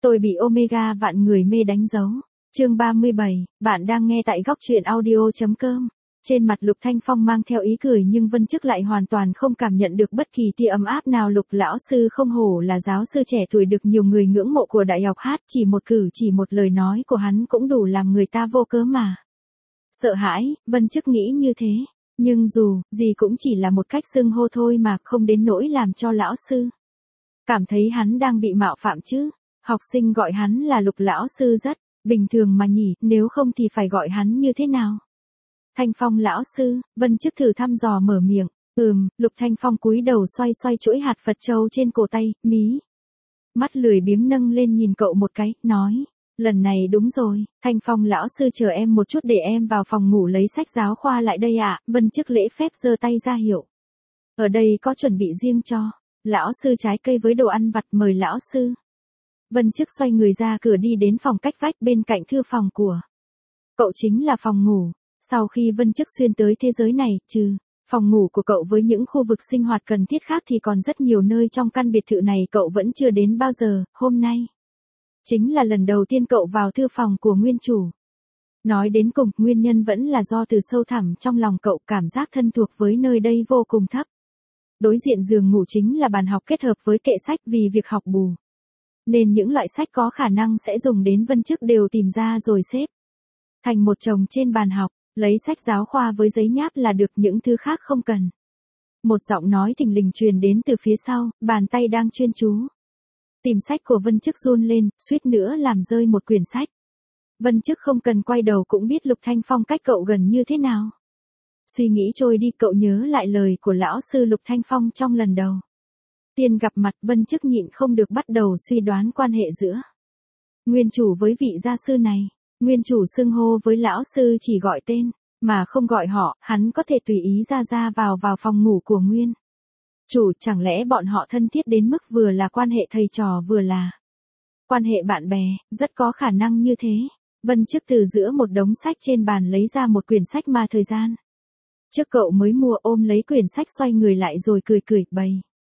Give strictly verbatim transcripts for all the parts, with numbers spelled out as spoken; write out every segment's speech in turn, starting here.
Tôi bị Omega vạn người mê đánh dấu. Chương ba mươi bảy, bạn đang nghe tại góc truyện audio chấm com. Trên mặt Lục Thanh Phong mang theo ý cười nhưng Vân Chức lại hoàn toàn không cảm nhận được bất kỳ tia ấm áp nào. Lục lão sư không hổ là giáo sư trẻ tuổi được nhiều người ngưỡng mộ của đại học hát, chỉ một cử chỉ một lời nói của hắn cũng đủ làm người ta vô cớ mà sợ hãi. Vân Chức nghĩ như thế, nhưng dù gì cũng chỉ là một cách xưng hô thôi mà, không đến nỗi làm cho lão sư cảm thấy hắn đang bị mạo phạm chứ. Học sinh gọi hắn là Lục lão sư rất bình thường mà nhỉ, nếu không thì phải gọi hắn như thế nào? Thanh Phong lão sư. Vân Chức thử thăm dò mở miệng. Ừm. Lục Thanh Phong cúi đầu xoay xoay chuỗi hạt Phật châu trên cổ tay, mí mắt lười biếng nâng lên nhìn cậu một cái, nói, lần này đúng rồi, Thanh Phong lão sư chờ em một chút để em vào phòng ngủ lấy sách giáo khoa lại đây ạ. Vân Chức lễ phép giơ tay ra hiệu. Ở đây có chuẩn bị riêng cho lão sư trái cây với đồ ăn vặt, mời lão sư. Vân Chức xoay người ra cửa đi đến phòng cách vách bên cạnh thư phòng của cậu chính là phòng ngủ. Sau khi Vân Chức xuyên tới thế giới này, trừ phòng ngủ của cậu với những khu vực sinh hoạt cần thiết khác thì còn rất nhiều nơi trong căn biệt thự này cậu vẫn chưa đến bao giờ. Hôm nay chính là lần đầu tiên cậu vào thư phòng của nguyên chủ. Nói đến cùng, nguyên nhân vẫn là do từ sâu thẳm trong lòng cậu cảm giác thân thuộc với nơi đây vô cùng thấp. Đối diện giường ngủ chính là bàn học kết hợp với kệ sách, vì việc học bù nên những loại sách có khả năng sẽ dùng đến Vân Chức đều tìm ra rồi xếp thành một chồng trên bàn học. Lấy sách giáo khoa với giấy nháp là được, những thứ khác không cần. Một giọng nói thình lình truyền đến từ phía sau, bàn tay đang chuyên chú tìm sách của Vân Chức run lên, suýt nữa làm rơi một quyển sách. Vân Chức không cần quay đầu cũng biết Lục Thanh Phong cách cậu gần như thế nào. Suy nghĩ trôi đi, cậu nhớ lại lời của lão sư Lục Thanh Phong trong lần đầu tiên gặp mặt. Vân Chức nhịn không được bắt đầu suy đoán quan hệ giữa nguyên chủ với vị gia sư này. Nguyên chủ xưng hô với lão sư chỉ gọi tên, mà không gọi họ, hắn có thể tùy ý ra ra vào vào phòng ngủ của nguyên chủ, chẳng lẽ bọn họ thân thiết đến mức vừa là quan hệ thầy trò vừa là quan hệ bạn bè? Rất có khả năng như thế. Vân Chức từ giữa một đống sách trên bàn lấy ra một quyển sách mà thời gian trước cậu mới mua, ôm lấy quyển sách xoay người lại rồi cười cười bày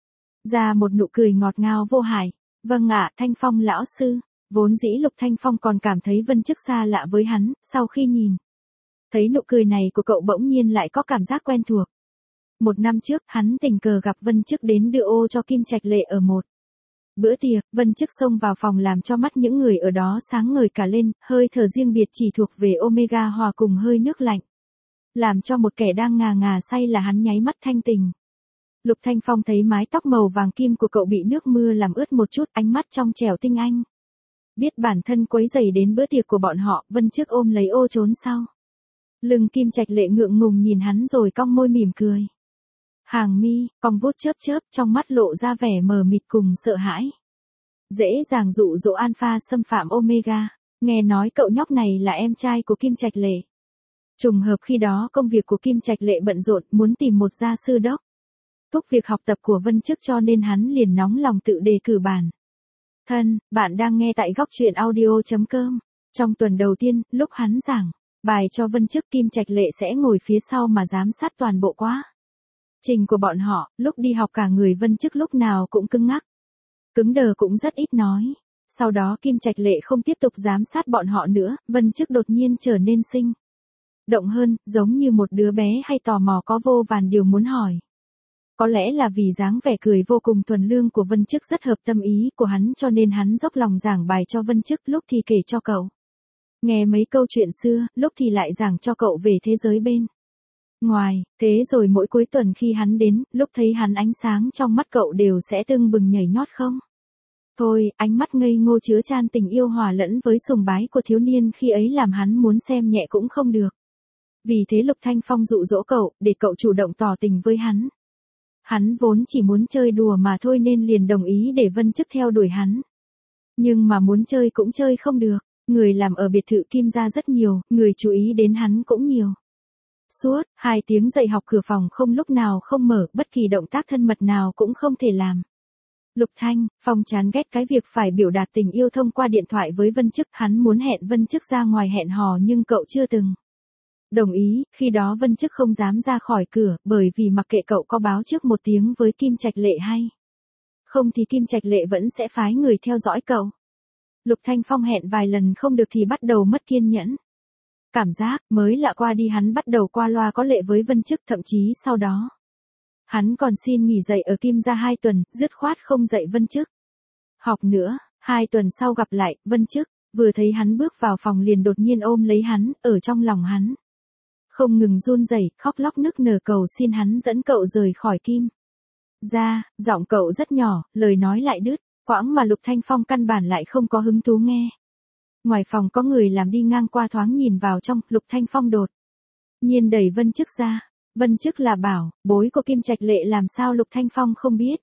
ra một nụ cười ngọt ngào vô hại. Vâng ạ, Thanh Phong lão sư. Vốn dĩ Lục Thanh Phong còn cảm thấy Vân Chức xa lạ với hắn, sau khi nhìn thấy nụ cười này của cậu bỗng nhiên lại có cảm giác quen thuộc. Một năm trước, hắn tình cờ gặp Vân Chức đến đưa ô cho Kim Trạch Lệ ở một bữa tiệc. Vân Chức xông vào phòng làm cho mắt những người ở đó sáng ngời cả lên, hơi thở riêng biệt chỉ thuộc về Omega hòa cùng hơi nước lạnh, làm cho một kẻ đang ngà ngà say là hắn nháy mắt thanh tình. Lục Thanh Phong thấy mái tóc màu vàng kim của cậu bị nước mưa làm ướt một chút, ánh mắt trong trẻo tinh anh. Biết bản thân quấy rầy đến bữa tiệc của bọn họ, Vân Chức ôm lấy ô trốn sau lưng. Kim Trạch Lệ ngượng ngùng nhìn hắn rồi cong môi mỉm cười. Hàng mi cong vuốt chớp chớp, trong mắt lộ ra vẻ mờ mịt cùng sợ hãi. Dễ dàng dụ dỗ alpha xâm phạm Omega. Nghe nói cậu nhóc này là em trai của Kim Trạch Lệ. Trùng hợp khi đó công việc của Kim Trạch Lệ bận rộn, muốn tìm một gia sư đốc thúc việc học tập của Vân Chức, cho nên hắn liền nóng lòng tự đề cử bản thân. Bạn đang nghe tại góc truyện audio chấm com. Trong tuần đầu tiên, lúc hắn giảng bài cho Vân Chức, Kim Trạch Lệ sẽ ngồi phía sau mà giám sát toàn bộ quá trình của bọn họ. Lúc đi học cả người Vân Chức lúc nào cũng cứng ngắc, cứng đờ, cũng rất ít nói. Sau đó Kim Trạch Lệ không tiếp tục giám sát bọn họ nữa, Vân Chức đột nhiên trở nên sinh động hơn, giống như một đứa bé hay tò mò có vô vàn điều muốn hỏi. Có lẽ là vì dáng vẻ cười vô cùng thuần lương của Vân Chức rất hợp tâm ý của hắn, cho nên hắn dốc lòng giảng bài cho Vân Chức, lúc thì kể cho cậu nghe mấy câu chuyện xưa, lúc thì lại giảng cho cậu về thế giới bên ngoài. Thế rồi mỗi cuối tuần khi hắn đến, lúc thấy hắn ánh sáng trong mắt cậu đều sẽ tưng bừng nhảy nhót không thôi, ánh mắt ngây ngô chứa chan tình yêu hòa lẫn với sùng bái của thiếu niên khi ấy làm hắn muốn xem nhẹ cũng không được. Vì thế Lục Thanh Phong dụ dỗ cậu, để cậu chủ động tỏ tình với hắn. Hắn vốn chỉ muốn chơi đùa mà thôi nên liền đồng ý để Vân Chức theo đuổi hắn. Nhưng mà muốn chơi cũng chơi không được, người làm ở biệt thự Kim gia rất nhiều, người chú ý đến hắn cũng nhiều. Suốt hai tiếng dạy học cửa phòng không lúc nào không mở, bất kỳ động tác thân mật nào cũng không thể làm. Lục Thanh Phong chán ghét cái việc phải biểu đạt tình yêu thông qua điện thoại với Vân Chức, hắn muốn hẹn Vân Chức ra ngoài hẹn hò nhưng cậu chưa từng đồng ý. Khi đó Vân Chức không dám ra khỏi cửa, bởi vì mặc kệ cậu có báo trước một tiếng với Kim Trạch Lệ hay không thì Kim Trạch Lệ vẫn sẽ phái người theo dõi cậu. Lục Thanh Phong hẹn vài lần không được thì bắt đầu mất kiên nhẫn. Cảm giác mới lạ qua đi hắn bắt đầu qua loa có lệ với Vân Chức, thậm chí sau đó. Hắn còn xin nghỉ dạy ở Kim gia hai tuần, dứt khoát không dạy Vân Chức. Học nữa, hai tuần sau gặp lại, Vân Chức, vừa thấy hắn bước vào phòng liền đột nhiên ôm lấy hắn, ở trong lòng hắn. Không ngừng run rẩy, khóc lóc nức nở cầu xin hắn dẫn cậu rời khỏi Kim gia, giọng cậu rất nhỏ, lời nói lại đứt, quãng mà Lục Thanh Phong căn bản lại không có hứng thú nghe. Ngoài phòng có người làm đi ngang qua thoáng nhìn vào trong, Lục Thanh Phong đột nhiên đẩy Vân Chức ra. Vân Chức là bảo bối của Kim Trạch Lệ, làm sao Lục Thanh Phong không biết.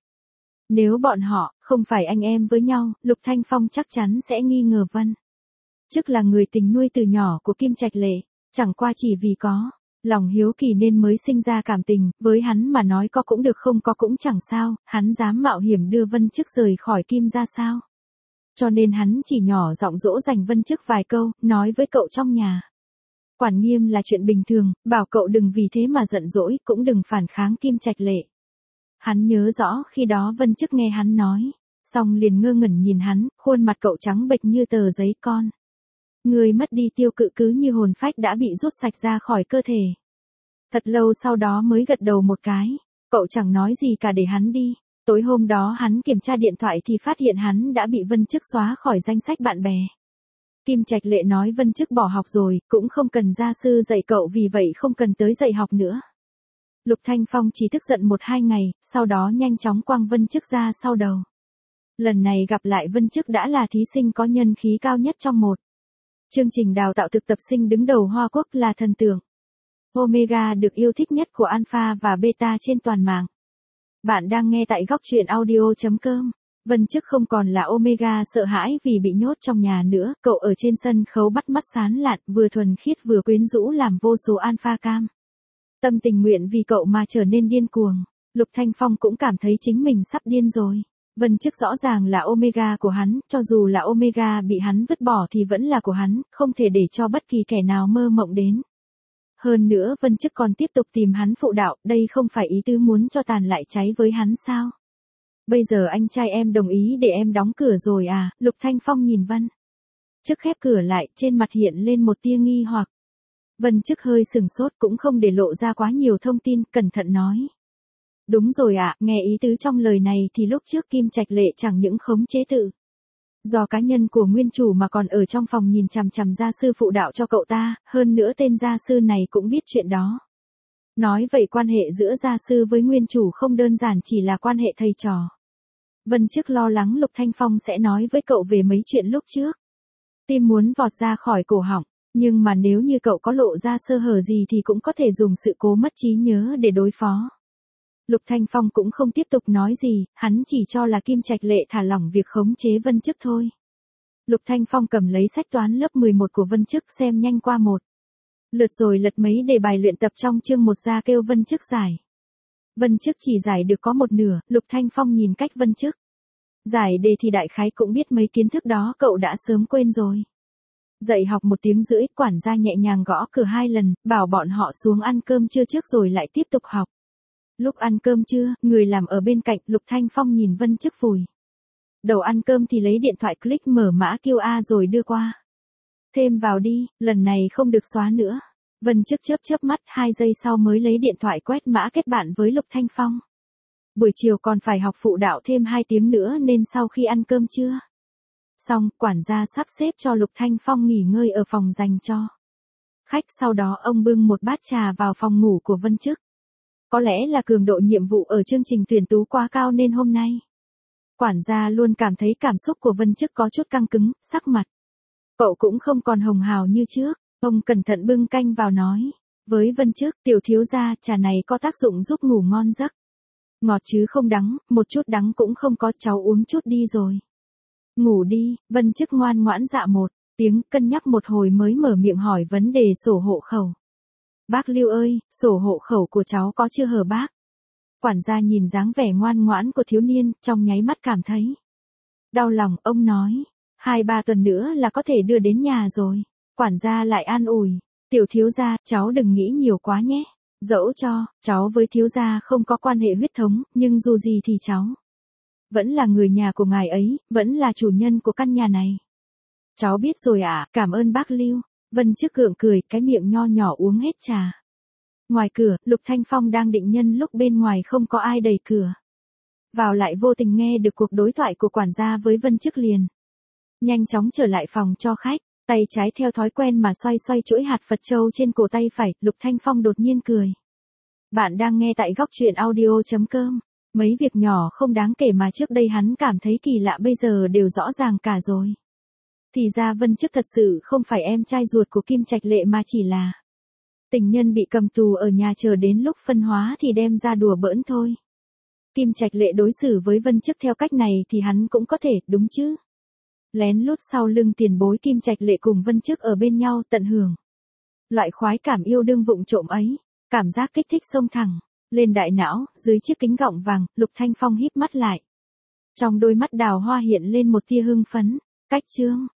Nếu bọn họ không phải anh em với nhau, Lục Thanh Phong chắc chắn sẽ nghi ngờ Vân Chức là người tình nuôi từ nhỏ của Kim Trạch Lệ, chẳng qua chỉ vì có lòng hiếu kỳ nên mới sinh ra cảm tình, với hắn mà nói có cũng được không có cũng chẳng sao, hắn dám mạo hiểm đưa Vân Chức rời khỏi Kim gia sao. Cho nên hắn chỉ nhỏ giọng dỗ dành Vân Chức vài câu, nói với cậu trong nhà. Quản nghiêm là chuyện bình thường, bảo cậu đừng vì thế mà giận dỗi, cũng đừng phản kháng Kim Trạch Lệ. Hắn nhớ rõ khi đó Vân Chức nghe hắn nói, xong liền ngơ ngẩn nhìn hắn, khuôn mặt cậu trắng bệch như tờ giấy con. Người mất đi tiêu cự cứ như hồn phách đã bị rút sạch ra khỏi cơ thể. Thật lâu sau đó mới gật đầu một cái, cậu chẳng nói gì cả để hắn đi. Tối hôm đó hắn kiểm tra điện thoại thì phát hiện hắn đã bị Vân Chức xóa khỏi danh sách bạn bè. Kim Trạch Lệ nói Vân Chức bỏ học rồi, cũng không cần gia sư dạy cậu, vì vậy không cần tới dạy học nữa. Lục Thanh Phong chỉ tức giận một hai ngày, sau đó nhanh chóng quăng Vân Chức ra sau đầu. Lần này gặp lại Vân Chức đã là thí sinh có nhân khí cao nhất trong một chương trình đào tạo thực tập sinh đứng đầu Hoa Quốc, là thần tượng Omega được yêu thích nhất của Alpha và Beta trên toàn mạng. Bạn đang nghe tại góc truyện audio chấm com. Vân Chức không còn là Omega sợ hãi vì bị nhốt trong nhà nữa, cậu ở trên sân khấu bắt mắt sán lạn, vừa thuần khiết vừa quyến rũ làm vô số alpha cam tâm tình nguyện vì cậu mà trở nên điên cuồng. Lục Thanh Phong cũng cảm thấy chính mình sắp điên rồi. Vân Chức rõ ràng là Omega của hắn, cho dù là Omega bị hắn vứt bỏ thì vẫn là của hắn, không thể để cho bất kỳ kẻ nào mơ mộng đến. Hơn nữa Vân Chức còn tiếp tục tìm hắn phụ đạo, đây không phải ý tứ muốn cho tàn lại cháy với hắn sao? Bây giờ anh trai em đồng ý để em đóng cửa rồi à? Lục Thanh Phong nhìn Vân Chức khép cửa lại, trên mặt hiện lên một tia nghi hoặc. Vân Chức hơi sừng sốt, cũng không để lộ ra quá nhiều thông tin, cẩn thận nói. Đúng rồi ạ, nghe ý tứ trong lời này thì lúc trước Kim Trạch Lệ chẳng những khống chế tự do cá nhân của nguyên chủ mà còn ở trong phòng nhìn chằm chằm gia sư phụ đạo cho cậu ta, hơn nữa tên gia sư này cũng biết chuyện đó. Nói vậy quan hệ giữa gia sư với nguyên chủ không đơn giản chỉ là quan hệ thầy trò. Vân Chức lo lắng Lục Thanh Phong sẽ nói với cậu về mấy chuyện lúc trước. Tim muốn vọt ra khỏi cổ họng, nhưng mà nếu như cậu có lộ ra sơ hở gì thì cũng có thể dùng sự cố mất trí nhớ để đối phó. Lục Thanh Phong cũng không tiếp tục nói gì, hắn chỉ cho là Kim Trạch Lệ thả lỏng việc khống chế Vân Chức thôi. Lục Thanh Phong cầm lấy sách toán lớp mười một của Vân Chức xem nhanh qua một lượt rồi lật mấy đề bài luyện tập trong chương một ra kêu Vân Chức giải. Vân Chức chỉ giải được có một nửa, Lục Thanh Phong nhìn cách Vân Chức giải đề thì đại khái cũng biết mấy kiến thức đó cậu đã sớm quên rồi. Dạy học một tiếng rưỡi, quản gia nhẹ nhàng gõ cửa hai lần, bảo bọn họ xuống ăn cơm trưa trước rồi lại tiếp tục học. Lúc ăn cơm trưa, người làm ở bên cạnh, Lục Thanh Phong nhìn Vân Chức vùi đầu ăn cơm thì lấy điện thoại click mở mã quy rờ rồi đưa qua. Thêm vào đi, lần này không được xóa nữa. Vân Chức chớp chớp mắt, hai giây sau mới lấy điện thoại quét mã kết bạn với Lục Thanh Phong. Buổi chiều còn phải học phụ đạo thêm hai tiếng nữa nên sau khi ăn cơm trưa xong, quản gia sắp xếp cho Lục Thanh Phong nghỉ ngơi ở phòng dành cho khách, sau đó ông bưng một bát trà vào phòng ngủ của Vân Chức. Có lẽ là cường độ nhiệm vụ ở chương trình tuyển tú quá cao nên hôm nay quản gia luôn cảm thấy cảm xúc của Vân Chức có chút căng cứng, sắc mặt cậu cũng không còn hồng hào như trước. Ông cẩn thận bưng canh vào nói với Vân Chức, tiểu thiếu gia, trà này có tác dụng giúp ngủ ngon giấc. Ngọt chứ không đắng, một chút đắng cũng không có, cháu uống chút đi rồi ngủ đi. Vân Chức ngoan ngoãn dạ một tiếng, cân nhắc một hồi mới mở miệng hỏi vấn đề sổ hộ khẩu. Bác Lưu ơi, sổ hộ khẩu của cháu có chưa hở bác? Quản gia nhìn dáng vẻ ngoan ngoãn của thiếu niên, trong nháy mắt cảm thấy đau lòng. Ông nói, hai ba tuần nữa là có thể đưa đến nhà rồi. Quản gia lại an ủi, tiểu thiếu gia, cháu đừng nghĩ nhiều quá nhé. Dẫu cho, cháu với thiếu gia không có quan hệ huyết thống, nhưng dù gì thì cháu vẫn là người nhà của ngài ấy, vẫn là chủ nhân của căn nhà này. Cháu biết rồi ạ, cảm ơn bác Lưu. Vân Chức gượng cười, cái miệng nho nhỏ uống hết trà. Ngoài cửa, Lục Thanh Phong đang định nhân lúc bên ngoài không có ai đẩy cửa vào lại vô tình nghe được cuộc đối thoại của quản gia với Vân Chức liền. Nhanh chóng trở lại phòng cho khách, tay trái theo thói quen mà xoay xoay chuỗi hạt Phật châu trên cổ tay phải, Lục Thanh Phong đột nhiên cười. Bạn đang nghe tại góc truyện audio.com. Mấy việc nhỏ không đáng kể mà trước đây hắn cảm thấy kỳ lạ bây giờ đều rõ ràng cả rồi. Thì ra Vân Chức thật sự không phải em trai ruột của Kim Trạch Lệ mà chỉ là tình nhân bị cầm tù ở nhà chờ đến lúc phân hóa thì đem ra đùa bỡn thôi. Kim Trạch Lệ đối xử với Vân Chức theo cách này thì hắn cũng có thể, đúng chứ? Lén lút sau lưng tiền bối Kim Trạch Lệ cùng Vân Chức ở bên nhau tận hưởng loại khoái cảm yêu đương vụng trộm ấy, cảm giác kích thích xông thẳng lên đại não, dưới chiếc kính gọng vàng, Lục Thanh Phong híp mắt lại. Trong đôi mắt đào hoa hiện lên một tia hưng phấn, cách chương